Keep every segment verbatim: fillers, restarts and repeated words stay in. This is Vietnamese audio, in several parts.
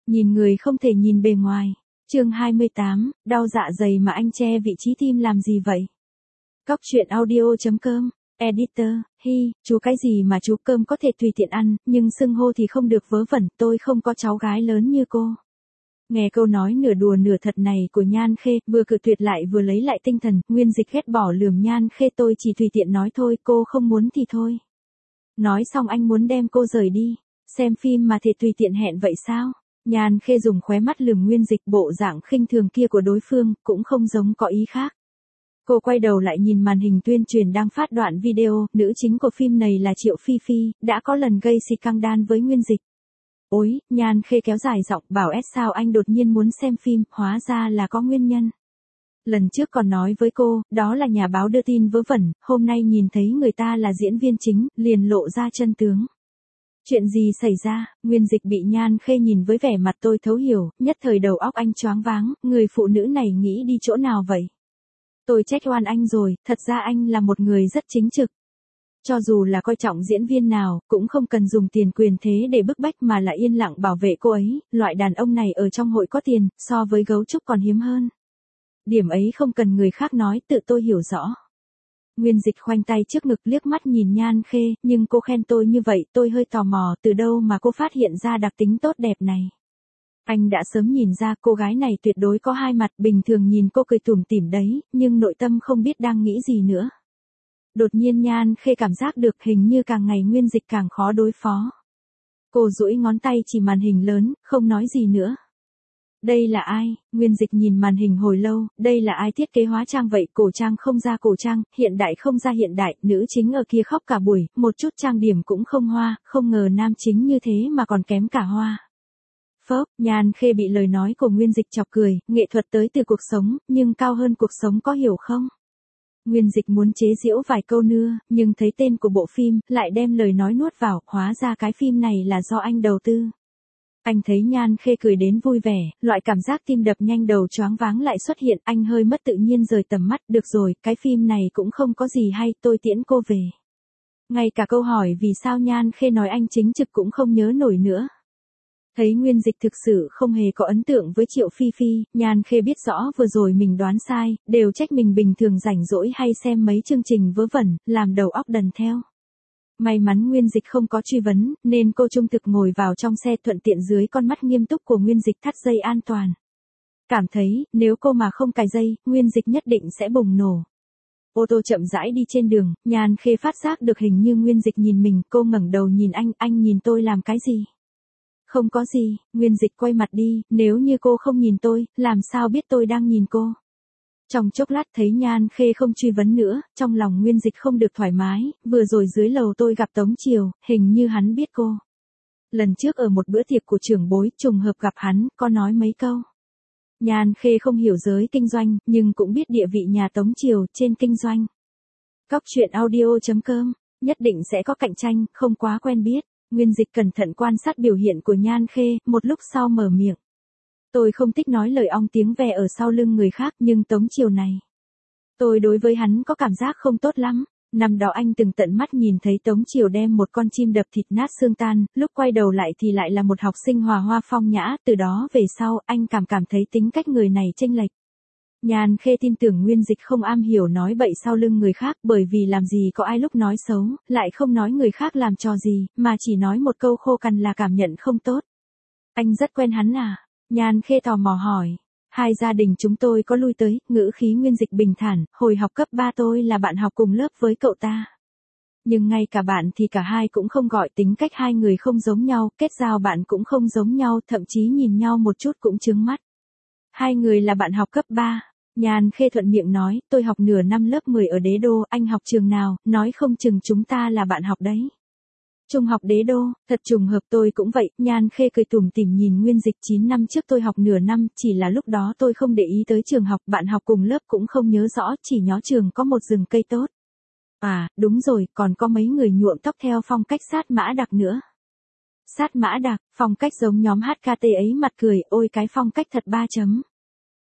Nhìn người không thể nhìn bề ngoài. Chương hai mươi tám, đau dạ dày mà anh che vị trí tim làm gì vậy? Cóc truyện audio chấm com, editor, hi, chú cái gì mà chú cơm có thể tùy tiện ăn, nhưng xưng hô thì không được vớ vẩn, tôi không có cháu gái lớn như cô. Nghe câu nói nửa đùa nửa thật này của Nhan Khê, vừa cự tuyệt lại vừa lấy lại tinh thần, Nguyên Dịch ghét bỏ lườm Nhan Khê, tôi chỉ tùy tiện nói thôi, cô không muốn thì thôi. Nói xong anh muốn đem cô rời đi, xem phim mà thể tùy tiện hẹn vậy sao? Nhan Khê dùng khóe mắt lườm Nguyên Dịch, bộ dạng khinh thường kia của đối phương, cũng không giống có ý khác. Cô quay đầu lại nhìn màn hình tuyên truyền đang phát đoạn video, nữ chính của phim này là Triệu Phi Phi, đã có lần gây scandal với Nguyên Dịch. Ôi, Nhan Khê kéo dài giọng, bảo S sao anh đột nhiên muốn xem phim, hóa ra là có nguyên nhân. Lần trước còn nói với cô, đó là nhà báo đưa tin vớ vẩn, hôm nay nhìn thấy người ta là diễn viên chính, liền lộ ra chân tướng. Chuyện gì xảy ra? Nguyên Dịch bị Nhan Khê nhìn với vẻ mặt tôi thấu hiểu, nhất thời đầu óc anh choáng váng, người phụ nữ này nghĩ đi chỗ nào vậy? Tôi trách oan anh rồi, thật ra anh là một người rất chính trực. Cho dù là coi trọng diễn viên nào, cũng không cần dùng tiền quyền thế để bức bách mà là yên lặng bảo vệ cô ấy, loại đàn ông này ở trong hội có tiền, so với gấu trúc còn hiếm hơn. Điểm ấy không cần người khác nói, tự tôi hiểu rõ. Nguyên Dịch khoanh tay trước ngực liếc mắt nhìn Nhan Khê, nhưng cô khen tôi như vậy, tôi hơi tò mò, từ đâu mà cô phát hiện ra đặc tính tốt đẹp này. Anh đã sớm nhìn ra cô gái này tuyệt đối có hai mặt, bình thường nhìn cô cười tủm tỉm đấy, nhưng nội tâm không biết đang nghĩ gì nữa. Đột nhiên Nhan Khê cảm giác được hình như càng ngày Nguyên Dịch càng khó đối phó. Cô duỗi ngón tay chỉ màn hình lớn, không nói gì nữa. Đây là ai? Nguyên Dịch nhìn màn hình hồi lâu, đây là ai thiết kế hóa trang vậy, cổ trang không ra cổ trang, hiện đại không ra hiện đại, nữ chính ở kia khóc cả buổi, một chút trang điểm cũng không hoa, không ngờ nam chính như thế mà còn kém cả hoa. Phớp, Nhan Khê bị lời nói của Nguyên Dịch chọc cười, nghệ thuật tới từ cuộc sống, nhưng cao hơn cuộc sống có hiểu không? Nguyên Dịch muốn chế giễu vài câu nữa, nhưng thấy tên của bộ phim, lại đem lời nói nuốt vào, hóa ra cái phim này là do anh đầu tư. Anh thấy Nhan Khê cười đến vui vẻ, loại cảm giác tim đập nhanh đầu choáng váng lại xuất hiện, anh hơi mất tự nhiên rời tầm mắt, được rồi, cái phim này cũng không có gì hay, tôi tiễn cô về. Ngay cả câu hỏi vì sao Nhan Khê nói anh chính trực cũng không nhớ nổi nữa. Thấy Nguyên Dịch thực sự không hề có ấn tượng với Triệu Phi Phi, Nhan Khê biết rõ vừa rồi mình đoán sai, đều trách mình bình thường rảnh rỗi hay xem mấy chương trình vớ vẩn, làm đầu óc đần theo. May mắn Nguyên Dịch không có truy vấn, nên cô trung thực ngồi vào trong xe thuận tiện dưới con mắt nghiêm túc của Nguyên Dịch thắt dây an toàn. Cảm thấy, nếu cô mà không cài dây, Nguyên Dịch nhất định sẽ bùng nổ. Ô tô chậm rãi đi trên đường, Nhan Khê phát giác được hình như Nguyên Dịch nhìn mình, cô ngẩng đầu nhìn anh, anh nhìn tôi làm cái gì? Không có gì, Nguyên Dịch quay mặt đi, nếu như cô không nhìn tôi, làm sao biết tôi đang nhìn cô? Trong chốc lát thấy Nhan Khê không truy vấn nữa, trong lòng Nguyên Dịch không được thoải mái, vừa rồi dưới lầu tôi gặp Tống Triều, hình như hắn biết cô. Lần trước ở một bữa tiệc của trưởng bối, trùng hợp gặp hắn, có nói mấy câu. Nhan Khê không hiểu giới kinh doanh, nhưng cũng biết địa vị nhà Tống Triều trên kinh doanh. Cóc truyện audio chấm com, nhất định sẽ có cạnh tranh, không quá quen biết. Nguyên Dịch cẩn thận quan sát biểu hiện của Nhan Khê, một lúc sau mở miệng. Tôi không thích nói lời ong tiếng ve ở sau lưng người khác, nhưng Tống Triều này. Tôi đối với hắn có cảm giác không tốt lắm. Năm đó anh từng tận mắt nhìn thấy Tống Triều đem một con chim đập thịt nát xương tan, lúc quay đầu lại thì lại là một học sinh hòa hoa phong nhã, từ đó về sau, anh cảm cảm thấy tính cách người này chênh lệch. Nhan Khê tin tưởng Nguyên Dịch không am hiểu nói bậy sau lưng người khác, bởi vì làm gì có ai lúc nói xấu, lại không nói người khác làm trò gì, mà chỉ nói một câu khô cằn là cảm nhận không tốt. Anh rất quen hắn à? Nhan Khê tò mò hỏi. Hai gia đình chúng tôi có lui tới, ngữ khí Nguyên Dịch bình thản, hồi học cấp ba tôi là bạn học cùng lớp với cậu ta. Nhưng ngay cả bạn thì cả hai cũng không gọi, tính cách hai người không giống nhau, kết giao bạn cũng không giống nhau, thậm chí nhìn nhau một chút cũng chướng mắt. Hai người là bạn học cấp ba. Nhan Khê thuận miệng nói, tôi học nửa năm lớp mười ở Đế Đô, anh học trường nào, nói không chừng chúng ta là bạn học đấy. Trung học Đế Đô, thật trùng hợp tôi cũng vậy, Nhan Khê cười tủm tỉm nhìn Nguyên Dịch, chín năm trước tôi học nửa năm, chỉ là lúc đó tôi không để ý tới trường học, bạn học cùng lớp cũng không nhớ rõ, chỉ nhớ trường có một rừng cây tốt. À, đúng rồi, còn có mấy người nhuộm tóc theo phong cách Sát Mã Đặc nữa. Sát Mã Đặc, phong cách giống nhóm hát ca tê ấy, mặt cười, ôi cái phong cách thật ba chấm.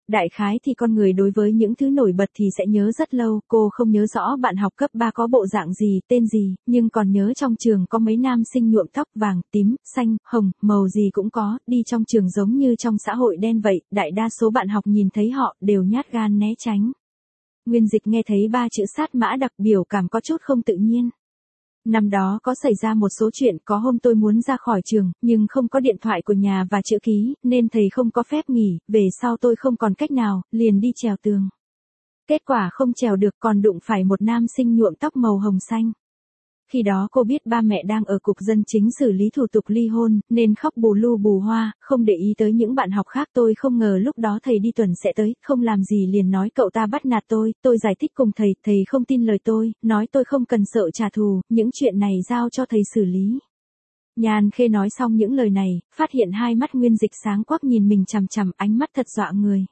Đại khái thì con người đối với những thứ nổi bật thì sẽ nhớ rất lâu, cô không nhớ rõ bạn học cấp ba có bộ dạng gì, tên gì, nhưng còn nhớ trong trường có mấy nam sinh nhuộm tóc vàng, tím, xanh, hồng, màu gì cũng có, đi trong trường giống như trong xã hội đen vậy, đại đa số bạn học nhìn thấy họ đều nhát gan né tránh. Nguyên Dịch nghe thấy ba chữ sát mã đặc biểu cảm có chút không tự nhiên. Năm đó có xảy ra một số chuyện, có hôm tôi muốn ra khỏi trường, nhưng không có điện thoại của nhà và chữ ký, nên thầy không có phép nghỉ, về sau tôi không còn cách nào, liền đi trèo tường. Kết quả không trèo được còn đụng phải một nam sinh nhuộm tóc màu hồng xanh. Khi đó cô biết ba mẹ đang ở cục dân chính xử lý thủ tục ly hôn, nên khóc bù lu bù hoa, không để ý tới những bạn học khác. Tôi không ngờ lúc đó thầy đi tuần sẽ tới, không làm gì liền nói cậu ta bắt nạt tôi, tôi giải thích cùng thầy, thầy không tin lời tôi, nói tôi không cần sợ trả thù, những chuyện này giao cho thầy xử lý. Nhan Khê nói xong những lời này, phát hiện hai mắt Nguyên Dịch sáng quắc nhìn mình chằm chằm, ánh mắt thật dọa người.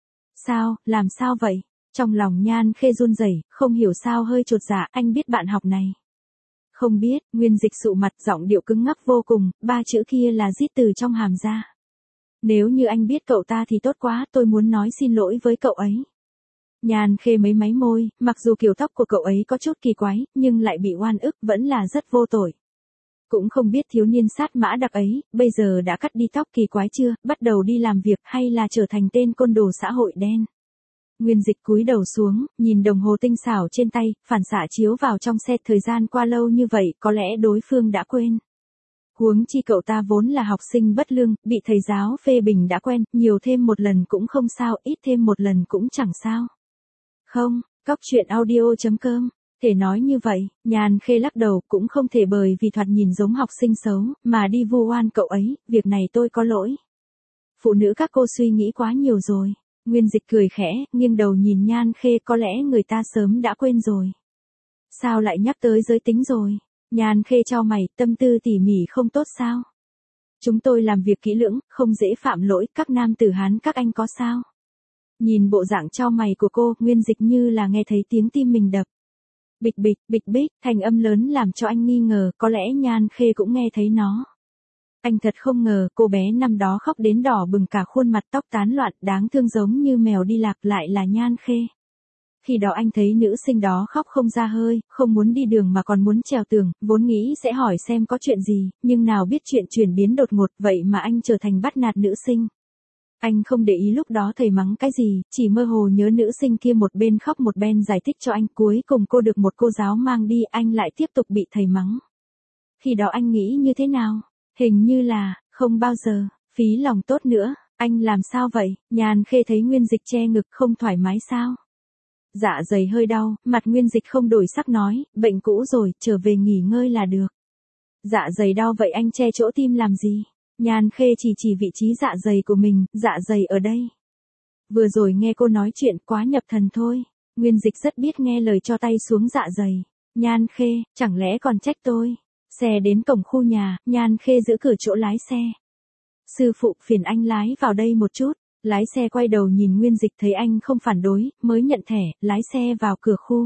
Sao, làm sao vậy? Trong lòng Nhan Khê run rẩy, không hiểu sao hơi chột dạ, anh biết bạn học này. Không biết, Nguyên Dịch sụ mặt, giọng điệu cứng ngắc vô cùng, ba chữ kia là rít từ trong hàm ra. Nếu như anh biết cậu ta thì tốt quá, tôi muốn nói xin lỗi với cậu ấy. Nhan Khê mấy máy môi, mặc dù kiểu tóc của cậu ấy có chút kỳ quái, nhưng lại bị oan ức, vẫn là rất vô tội. Cũng không biết thiếu niên sát mã đặc ấy, bây giờ đã cắt đi tóc kỳ quái chưa, bắt đầu đi làm việc hay là trở thành tên côn đồ xã hội đen. Nguyên Dịch cúi đầu xuống, nhìn đồng hồ tinh xảo trên tay, phản xạ chiếu vào trong xe, thời gian qua lâu như vậy, có lẽ đối phương đã quên. Huống chi cậu ta vốn là học sinh bất lương, bị thầy giáo phê bình đã quen, nhiều thêm một lần cũng không sao, ít thêm một lần cũng chẳng sao. Không, cóc truyện audio chấm com, thể nói như vậy, Nhan Khê lắc đầu, cũng không thể bởi vì thoạt nhìn giống học sinh xấu, mà đi vu oan cậu ấy, việc này tôi có lỗi. Phụ nữ các cô suy nghĩ quá nhiều rồi. Nguyên Dịch cười khẽ, nghiêng đầu nhìn Nhan Khê, có lẽ người ta sớm đã quên rồi. Sao lại nhắc tới giới tính rồi? Nhan Khê chau mày, tâm tư tỉ mỉ không tốt sao? Chúng tôi làm việc kỹ lưỡng, không dễ phạm lỗi, các nam tử Hán các anh có sao? Nhìn bộ dạng chau mày của cô, Nguyên Dịch như là nghe thấy tiếng tim mình đập. Bịch bịch, bịch bịch, thành âm lớn làm cho anh nghi ngờ, có lẽ Nhan Khê cũng nghe thấy nó. Anh thật không ngờ, cô bé năm đó khóc đến đỏ bừng cả khuôn mặt, tóc tán loạn, đáng thương giống như mèo đi lạc, lại là Nhan Khê. Khi đó anh thấy nữ sinh đó khóc không ra hơi, không muốn đi đường mà còn muốn trèo tường, vốn nghĩ sẽ hỏi xem có chuyện gì, nhưng nào biết chuyện chuyển biến đột ngột, vậy mà anh trở thành bắt nạt nữ sinh. Anh không để ý lúc đó thầy mắng cái gì, chỉ mơ hồ nhớ nữ sinh kia một bên khóc một bên giải thích cho anh, cuối cùng cô được một cô giáo mang đi, anh lại tiếp tục bị thầy mắng. Khi đó anh nghĩ như thế nào? Hình như là, không bao giờ, phí lòng tốt nữa, anh làm sao vậy? Nhan Khê thấy Nguyên Dịch che ngực, không thoải mái sao? Dạ dày hơi đau, mặt Nguyên Dịch không đổi sắc nói, bệnh cũ rồi, trở về nghỉ ngơi là được. Dạ dày đau vậy anh che chỗ tim làm gì? Nhan Khê chỉ chỉ vị trí dạ dày của mình, dạ dày ở đây. Vừa rồi nghe cô nói chuyện quá nhập thần thôi. Nguyên Dịch rất biết nghe lời, cho tay xuống dạ dày. Nhan Khê, chẳng lẽ còn trách tôi? Xe đến cổng khu nhà, Nhan Khê giữ cửa chỗ lái xe. Sư phụ, phiền anh lái vào đây một chút. Lái xe quay đầu nhìn Nguyên Dịch, thấy anh không phản đối, mới nhận thẻ, lái xe vào cửa khu.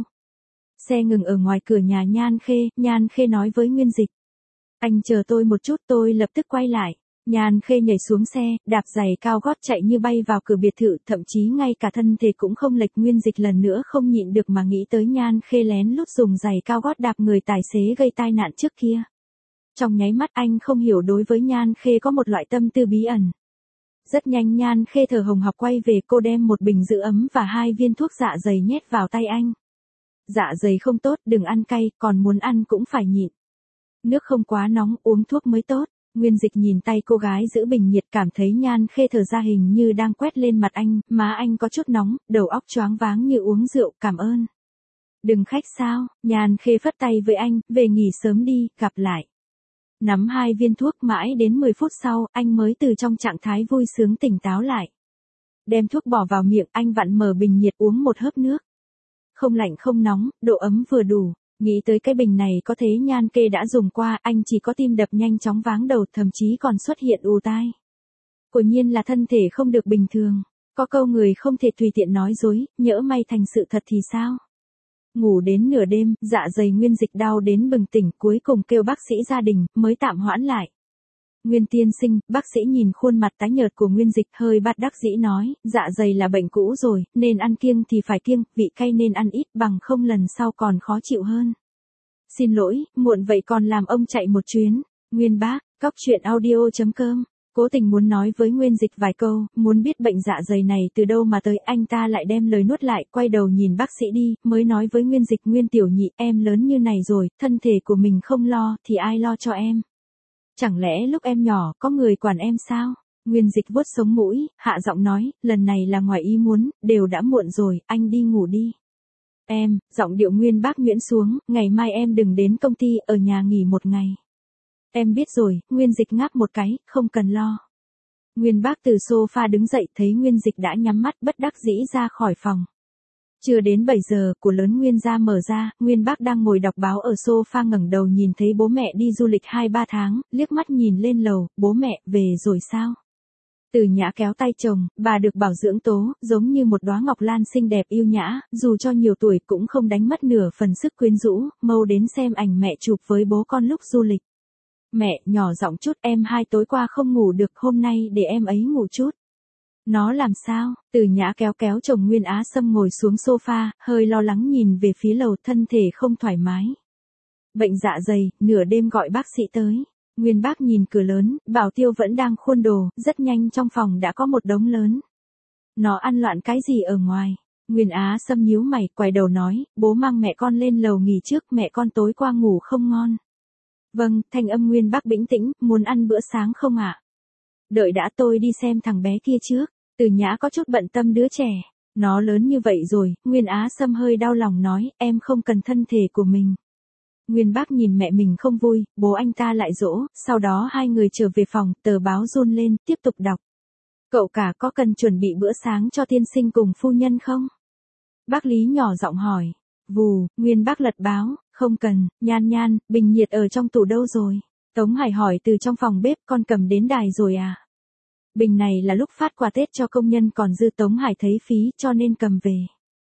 Xe ngừng ở ngoài cửa nhà Nhan Khê, Nhan Khê nói với Nguyên Dịch. Anh chờ tôi một chút, tôi lập tức quay lại. Nhan Khê nhảy xuống xe, đạp giày cao gót chạy như bay vào cửa biệt thự, thậm chí ngay cả thân thể cũng không lệch. Nguyên Dịch lần nữa không nhịn được mà nghĩ tới Nhan Khê lén lút dùng giày cao gót đạp người tài xế gây tai nạn trước kia. Trong nháy mắt anh không hiểu đối với Nhan Khê có một loại tâm tư bí ẩn. Rất nhanh Nhan Khê thở hồng hộc quay về, cô đem một bình giữ ấm và hai viên thuốc dạ dày nhét vào tay anh. Dạ dày không tốt, đừng ăn cay, còn muốn ăn cũng phải nhịn. Nước không quá nóng, uống thuốc mới tốt. Nguyên Dịch nhìn tay cô gái giữ bình nhiệt, cảm thấy Nhan Khê thở ra hình như đang quét lên mặt anh, má anh có chút nóng, đầu óc choáng váng như uống rượu, cảm ơn. Đừng khách sao, Nhan Khê phất tay với anh, về nghỉ sớm đi, gặp lại. Nắm hai viên thuốc mãi đến mười phút sau, anh mới từ trong trạng thái vui sướng tỉnh táo lại. Đem thuốc bỏ vào miệng, anh vặn mở bình nhiệt uống một hớp nước. Không lạnh không nóng, độ ấm vừa đủ. Nghĩ tới cái bình này có thế Nhan Khê đã dùng qua, anh chỉ có tim đập nhanh chóng váng đầu, thậm chí còn xuất hiện ù tai. Quả nhiên là thân thể không được bình thường. Có câu người không thể tùy tiện nói dối, nhỡ may thành sự thật thì sao? Ngủ đến nửa đêm, dạ dày Nguyên Dịch đau đến bừng tỉnh, cuối cùng kêu bác sĩ gia đình, mới tạm hoãn lại. Nguyên tiên sinh, bác sĩ nhìn khuôn mặt tái nhợt của Nguyên Dịch hơi bất đắc dĩ nói, dạ dày là bệnh cũ rồi, nên ăn kiêng thì phải kiêng, vị cay nên ăn ít bằng không lần sau còn khó chịu hơn. Xin lỗi, muộn vậy còn làm ông chạy một chuyến. Nguyên bác, cóc truyện audio chấm com. Cố tình muốn nói với Nguyên Dịch vài câu, muốn biết bệnh dạ dày này từ đâu mà tới, anh ta lại đem lời nuốt lại, quay đầu nhìn bác sĩ đi, mới nói với Nguyên Dịch, Nguyên tiểu nhị, em lớn như này rồi, thân thể của mình không lo, thì ai lo cho em? Chẳng lẽ lúc em nhỏ, có người quản em sao? Nguyên Dịch vuốt sống mũi, hạ giọng nói, lần này là ngoài ý muốn, đều đã muộn rồi, anh đi ngủ đi. Em, giọng điệu Nguyên bác nhuyễn xuống, ngày mai em đừng đến công ty, ở nhà nghỉ một ngày. Em biết rồi, Nguyên Dịch ngáp một cái, không cần lo. Nguyên bác từ sofa đứng dậy, thấy Nguyên Dịch đã nhắm mắt bất đắc dĩ ra khỏi phòng. Chưa đến bảy giờ, của lớn Nguyên gia mở ra, Nguyên bác đang ngồi đọc báo ở sofa ngẩng đầu nhìn thấy bố mẹ đi du lịch hai ba tháng, liếc mắt nhìn lên lầu, bố mẹ, về rồi sao? Từ Nhã kéo tay chồng, bà được bảo dưỡng tố, giống như một đóa ngọc lan xinh đẹp yêu nhã, dù cho nhiều tuổi cũng không đánh mất nửa phần sức quyến rũ, mau đến xem ảnh mẹ chụp với bố con lúc du lịch. Mẹ, nhỏ giọng chút, em hai tối qua không ngủ được, hôm nay để em ấy ngủ chút. Nó làm sao? Từ Nhã kéo kéo chồng Nguyên Á Sâm ngồi xuống sofa, hơi lo lắng nhìn về phía lầu, thân thể không thoải mái. Bệnh dạ dày, nửa đêm gọi bác sĩ tới. Nguyên bác nhìn cửa lớn, Bảo Tiêu vẫn đang khuôn đồ, rất nhanh trong phòng đã có một đống lớn. Nó ăn loạn cái gì ở ngoài? Nguyên Á Sâm nhíu mày, quay đầu nói, bố mang mẹ con lên lầu nghỉ trước, mẹ con tối qua ngủ không ngon. Vâng, thanh âm Nguyên bác bĩnh tĩnh, muốn ăn bữa sáng không ạ? Đợi đã, tôi đi xem thằng bé kia trước. Từ Nhã có chút bận tâm đứa trẻ. Nó lớn như vậy rồi, Nguyên Á Sâm hơi đau lòng nói, em không cần thân thể của mình. Nguyên bác nhìn mẹ mình không vui, bố anh ta lại dỗ, sau đó hai người trở về phòng, tờ báo run lên, tiếp tục đọc. Cậu cả có cần chuẩn bị bữa sáng cho tiên sinh cùng phu nhân không? Bác Lý nhỏ giọng hỏi. Vù, Nguyên bác lật báo, không cần, Nhan Nhan, bình nhiệt ở trong tủ đâu rồi? Tống Hải hỏi từ trong phòng bếp, con cầm đến đài rồi à? Bình này là lúc phát quà Tết cho công nhân còn dư, Tống Hải thấy phí cho nên cầm về.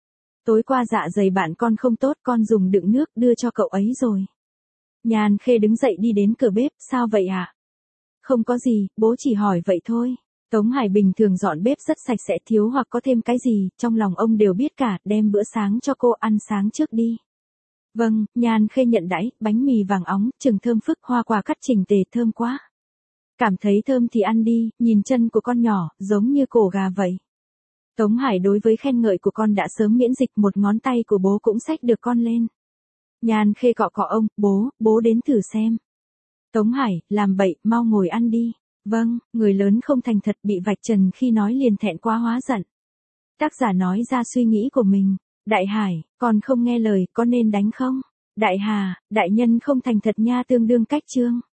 Tối qua dạ dày bạn con không tốt, con dùng đựng nước đưa cho cậu ấy rồi. Nhan Khê đứng dậy đi đến cửa bếp, sao vậy ạ? À? Không có gì, bố chỉ hỏi vậy thôi. Tống Hải bình thường dọn bếp rất sạch sẽ, thiếu hoặc có thêm cái gì, trong lòng ông đều biết cả, đem bữa sáng cho cô ăn sáng trước đi. Vâng, Nhan Khê nhận đãi, bánh mì vàng óng, chừng thơm phức, hoa quả cắt chỉnh tề, thơm quá. Cảm thấy thơm thì ăn đi, nhìn chân của con nhỏ, giống như cổ gà vậy. Tống Hải đối với khen ngợi của con đã sớm miễn dịch, một ngón tay của bố cũng xách được con lên. Nhan Khê cọ cọ ông, bố, bố đến thử xem. Tống Hải, làm bậy, mau ngồi ăn đi. Vâng, người lớn không thành thật bị vạch trần khi nói liền thẹn quá hóa giận. Tác giả nói ra suy nghĩ của mình. Đại Hải, con không nghe lời, có nên đánh không? Đại Hà, đại nhân không thành thật nha, tương đương cách chương.